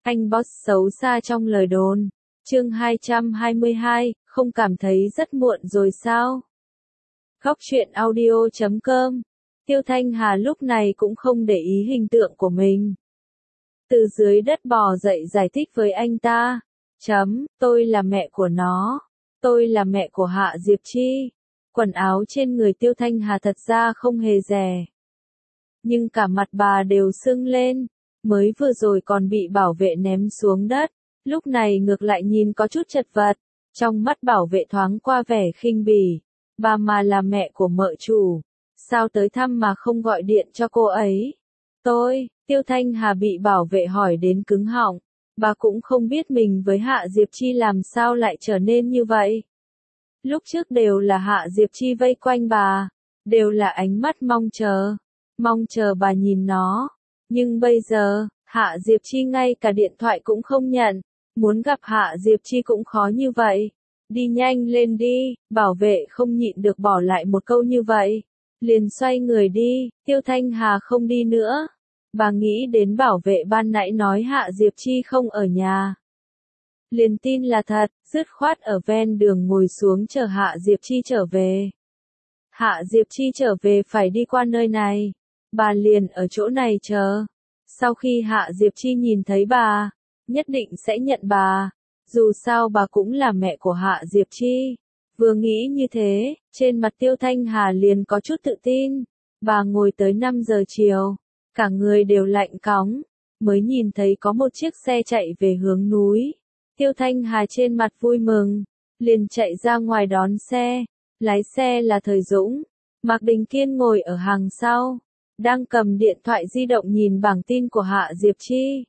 Anh boss xấu xa trong lời đồn. Chương 222, không cảm thấy rất muộn rồi sao? Góc truyện audio.com. Tiêu Thanh Hà lúc này cũng không để ý hình tượng của mình. Từ dưới đất bò dậy giải thích với anh ta. Tôi là mẹ của nó. Tôi là mẹ của Hạ Diệp Chi. Quần áo trên người Tiêu Thanh Hà thật ra không hề rẻ. Nhưng cả mặt bà đều sưng lên. Mới vừa rồi còn bị bảo vệ ném xuống đất. Lúc này ngược lại nhìn có chút chật vật. Trong mắt bảo vệ thoáng qua vẻ khinh bỉ. Bà mà là mẹ của mợ chủ. Sao tới thăm mà không gọi điện cho cô ấy? Tiêu Thanh Hà bị bảo vệ hỏi đến cứng họng. Bà cũng không biết mình với Hạ Diệp Chi làm sao lại trở nên như vậy. Lúc trước đều là Hạ Diệp Chi vây quanh bà. Đều là ánh mắt mong chờ bà nhìn nó. Nhưng bây giờ, Hạ Diệp Chi ngay cả điện thoại cũng không nhận. Muốn gặp Hạ Diệp Chi cũng khó như vậy. Đi nhanh lên đi, bảo vệ không nhịn được bỏ lại một câu như vậy. Liền xoay người đi, Tiêu Thanh Hà không đi nữa. Bà nghĩ đến bảo vệ ban nãy nói Hạ Diệp Chi không ở nhà. Liền tin là thật, dứt khoát ở ven đường ngồi xuống chờ Hạ Diệp Chi trở về. Hạ Diệp Chi trở về phải đi qua nơi này. Bà liền ở chỗ này chờ. Sau khi Hạ Diệp Chi nhìn thấy bà, nhất định sẽ nhận bà. Dù sao bà cũng là mẹ của Hạ Diệp Chi. Vừa nghĩ như thế, trên mặt Tiêu Thanh Hà liền có chút tự tin. Bà ngồi tới 5 giờ chiều. Cả người đều lạnh cóng. Mới nhìn thấy có một chiếc xe chạy về hướng núi. Tiêu Thanh Hà trên mặt vui mừng. Liền chạy ra ngoài đón xe. Lái xe là Thời Dũng. Mạc Đình Kiên ngồi ở hàng sau. Đang cầm điện thoại di động nhìn bảng tin của Hạ Diệp Chi.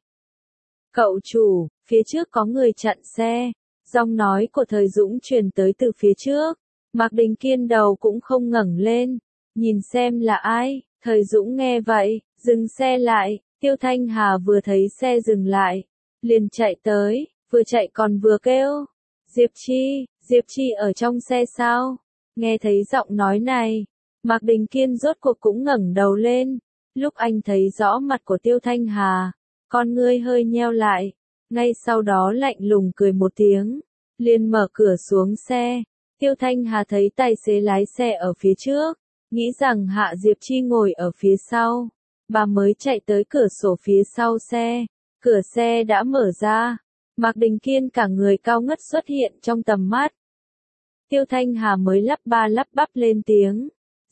Cậu chủ, phía trước có người chặn xe. Giọng nói của Thời Dũng truyền tới từ phía trước. Mạc Đình Kiên đầu cũng không ngẩng lên. Nhìn xem là ai. Thời Dũng nghe vậy, dừng xe lại. Tiêu Thanh Hà vừa thấy xe dừng lại. Liền chạy tới, vừa chạy còn vừa kêu. Diệp Chi ở trong xe sao? Nghe thấy giọng nói này. Mạc Đình Kiên rốt cuộc cũng ngẩng đầu lên. Lúc anh thấy rõ mặt của Tiêu Thanh Hà, con ngươi hơi nheo lại. Ngay sau đó lạnh lùng cười một tiếng. Liền mở cửa xuống xe. Tiêu Thanh Hà thấy tài xế lái xe ở phía trước. Nghĩ rằng Hạ Diệp Chi ngồi ở phía sau. Bà mới chạy tới cửa sổ phía sau xe. Cửa xe đã mở ra. Mạc Đình Kiên cả người cao ngất xuất hiện trong tầm mắt. Tiêu Thanh Hà mới lắp ba lắp bắp lên tiếng.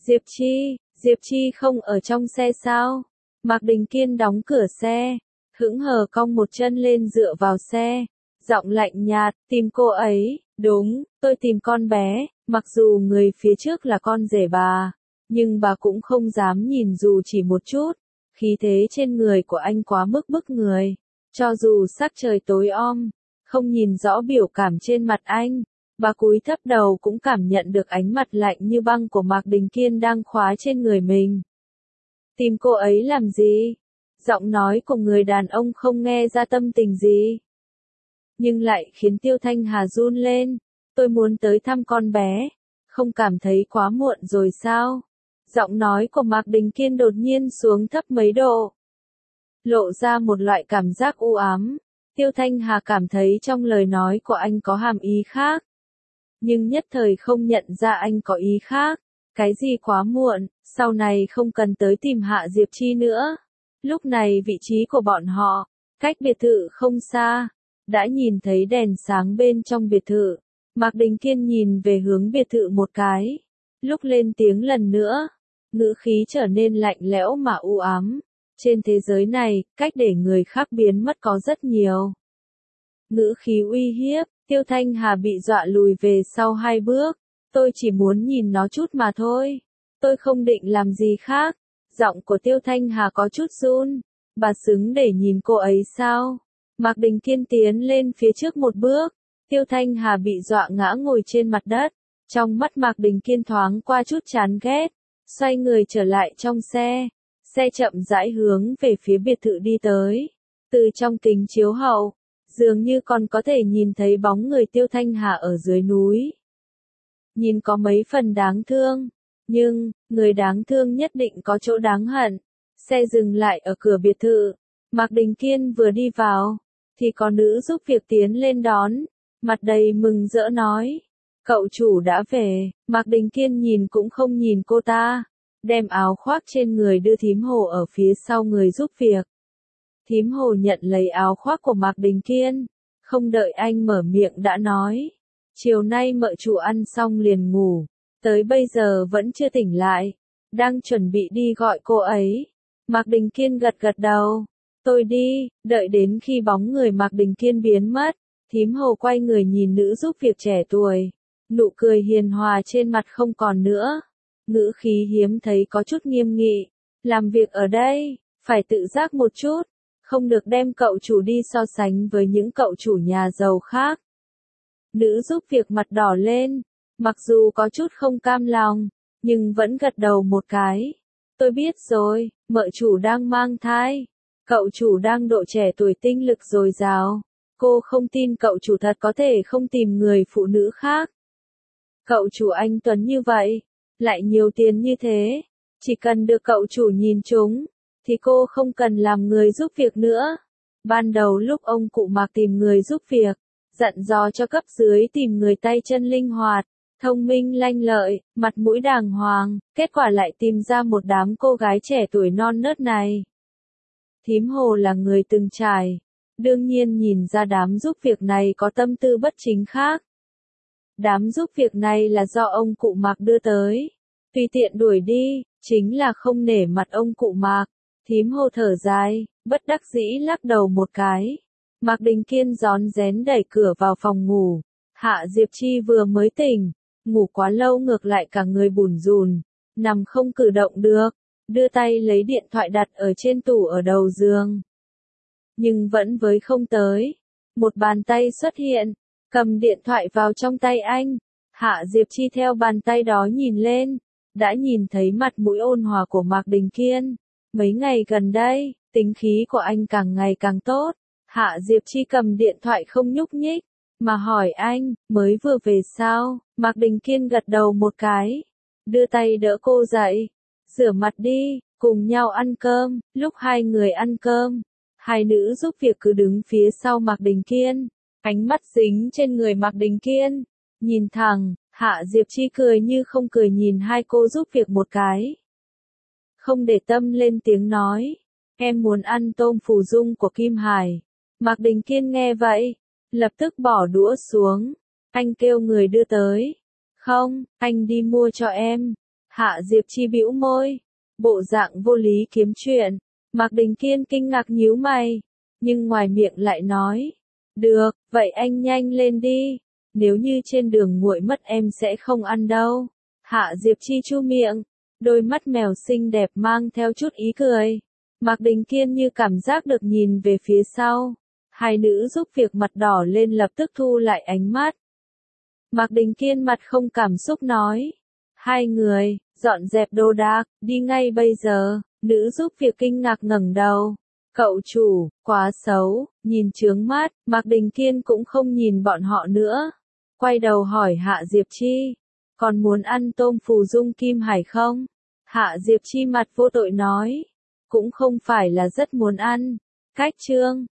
Diệp Chi không ở trong xe sao? Mạc Đình Kiên đóng cửa xe. Hững hờ cong một chân lên dựa vào xe. Giọng lạnh nhạt, tìm cô ấy. Đúng, tôi tìm con bé. Mặc dù người phía trước là con rể bà. Nhưng bà cũng không dám nhìn dù chỉ một chút. Khí thế trên người của anh quá mức bức người. Cho dù sắc trời tối om, không nhìn rõ biểu cảm trên mặt anh. Bà cúi thấp đầu cũng cảm nhận được ánh mặt lạnh như băng của Mạc Đình Kiên đang khóa trên người mình. Tìm cô ấy làm gì? Giọng nói của người đàn ông không nghe ra tâm tình gì. Nhưng lại khiến Tiêu Thanh Hà run lên. Tôi muốn tới thăm con bé. Không cảm thấy quá muộn rồi sao? Giọng nói của Mạc Đình Kiên đột nhiên xuống thấp mấy độ. Lộ ra một loại cảm giác u ám. Tiêu Thanh Hà cảm thấy trong lời nói của anh có hàm ý khác. Nhưng nhất thời không nhận ra anh có ý khác. Cái gì quá muộn, sau này không cần tới tìm Hạ Diệp Chi nữa. Lúc này vị trí của bọn họ, cách biệt thự không xa. Đã nhìn thấy đèn sáng bên trong biệt thự. Mạc Đình Kiên nhìn về hướng biệt thự một cái. Lúc lên tiếng lần nữa, ngữ khí trở nên lạnh lẽo mà u ám. Trên thế giới này, cách để người khác biến mất có rất nhiều. Ngữ khí uy hiếp, Tiêu Thanh Hà bị dọa lùi về sau 2 bước. Tôi chỉ muốn nhìn nó chút mà thôi. Tôi không định làm gì khác. Giọng của Tiêu Thanh Hà có chút run. Bà xứng để nhìn cô ấy sao? Mạc Đình Kiên tiến lên phía trước một bước. Tiêu Thanh Hà bị dọa ngã ngồi trên mặt đất. Trong mắt Mạc Đình Kiên thoáng qua chút chán ghét. Xoay người trở lại trong xe. Xe chậm rãi hướng về phía biệt thự đi tới. Từ trong kính chiếu hậu, dường như còn có thể nhìn thấy bóng người Tiêu Thanh Hà ở dưới núi. Nhìn có mấy phần đáng thương. Nhưng, người đáng thương nhất định có chỗ đáng hận. Xe dừng lại ở cửa biệt thự. Mạc Đình Kiên vừa đi vào. thì có nữ giúp việc tiến lên đón, mặt đầy mừng rỡ nói. Cậu chủ đã về, Mạc Đình Kiên nhìn cũng không nhìn cô ta, đem áo khoác trên người đưa thím Hồ ở phía sau người giúp việc. Thím Hồ nhận lấy áo khoác của Mạc Đình Kiên, không đợi anh mở miệng đã nói. Chiều nay mợ chủ ăn xong liền ngủ, tới bây giờ vẫn chưa tỉnh lại, đang chuẩn bị đi gọi cô ấy. Mạc Đình Kiên gật gật đầu, tôi đi, đợi đến khi bóng người Mạc Đình Kiên biến mất, thím Hồ quay người nhìn nữ giúp việc trẻ tuổi, nụ cười hiền hòa trên mặt không còn nữa, ngữ khí hiếm thấy có chút nghiêm nghị, làm việc ở đây, phải tự giác một chút, không được đem cậu chủ đi so sánh với những cậu chủ nhà giàu khác. Nữ giúp việc mặt đỏ lên, mặc dù có chút không cam lòng, nhưng vẫn gật đầu một cái. Tôi biết rồi, mợ chủ đang mang thai, cậu chủ đang độ trẻ tuổi tinh lực dồi dào, cô không tin cậu chủ thật có thể không tìm người phụ nữ khác. Cậu chủ anh tuấn như vậy, lại nhiều tiền như thế, chỉ cần được cậu chủ nhìn trúng, thì cô không cần làm người giúp việc nữa. Ban đầu lúc ông cụ Mạc tìm người giúp việc, dặn dò cho cấp dưới tìm người tay chân linh hoạt, thông minh lanh lợi, mặt mũi đàng hoàng, kết quả lại tìm ra một đám cô gái trẻ tuổi non nớt này. Thím Hồ là người từng trải, đương nhiên nhìn ra đám giúp việc này có tâm tư bất chính khác. Đám giúp việc này là do ông cụ Mạc đưa tới, tùy tiện đuổi đi, chính là không nể mặt ông cụ Mạc. Thím Hồ thở dài, bất đắc dĩ lắc đầu một cái. Mạc Đình Kiên rón rén đẩy cửa vào phòng ngủ. Hạ Diệp Chi vừa mới tỉnh, ngủ quá lâu ngược lại cả người bủn rủn, nằm không cử động được, đưa tay lấy điện thoại đặt ở trên tủ ở đầu giường. Nhưng vẫn với không tới. Một bàn tay xuất hiện, cầm điện thoại vào trong tay anh. Hạ Diệp Chi theo bàn tay đó nhìn lên, đã nhìn thấy mặt mũi ôn hòa của Mạc Đình Kiên. Mấy ngày gần đây, tính khí của anh càng ngày càng tốt. Hạ Diệp Chi cầm điện thoại không nhúc nhích, mà hỏi anh, mới vừa về sao? Mạc Đình Kiên gật đầu một cái, đưa tay đỡ cô dậy, rửa mặt đi, cùng nhau ăn cơm. Lúc hai người ăn cơm, hai nữ giúp việc cứ đứng phía sau Mạc Đình Kiên, ánh mắt dính trên người Mạc Đình Kiên, nhìn thẳng. Hạ Diệp Chi cười như không cười nhìn hai cô giúp việc một cái, không để tâm lên tiếng nói, em muốn ăn tôm phù dung của Kim Hải. Mạc Đình Kiên nghe vậy, lập tức bỏ đũa xuống, anh kêu người đưa tới. Không, anh đi mua cho em. Hạ Diệp Chi bĩu môi, bộ dạng vô lý kiếm chuyện. Mạc Đình Kiên kinh ngạc nhíu mày, nhưng ngoài miệng lại nói, được, vậy anh nhanh lên đi, nếu như trên đường nguội mất em sẽ không ăn đâu. Hạ Diệp Chi chu miệng, đôi mắt mèo xinh đẹp mang theo chút ý cười. Mạc Đình Kiên như cảm giác được nhìn về phía sau. Hai nữ giúp việc mặt đỏ lên lập tức thu lại ánh mắt. Mạc Đình Kiên mặt không cảm xúc nói. Hai người, dọn dẹp đồ đạc, đi ngay bây giờ. Nữ giúp việc kinh ngạc ngẩng đầu. Cậu chủ, quá xấu, nhìn chướng mắt. Mạc Đình Kiên cũng không nhìn bọn họ nữa. Quay đầu hỏi Hạ Diệp Chi. Còn muốn ăn tôm phù dung Kim Hải không? Hạ Diệp Chi mặt vô tội nói. Cũng không phải là rất muốn ăn. Cách chương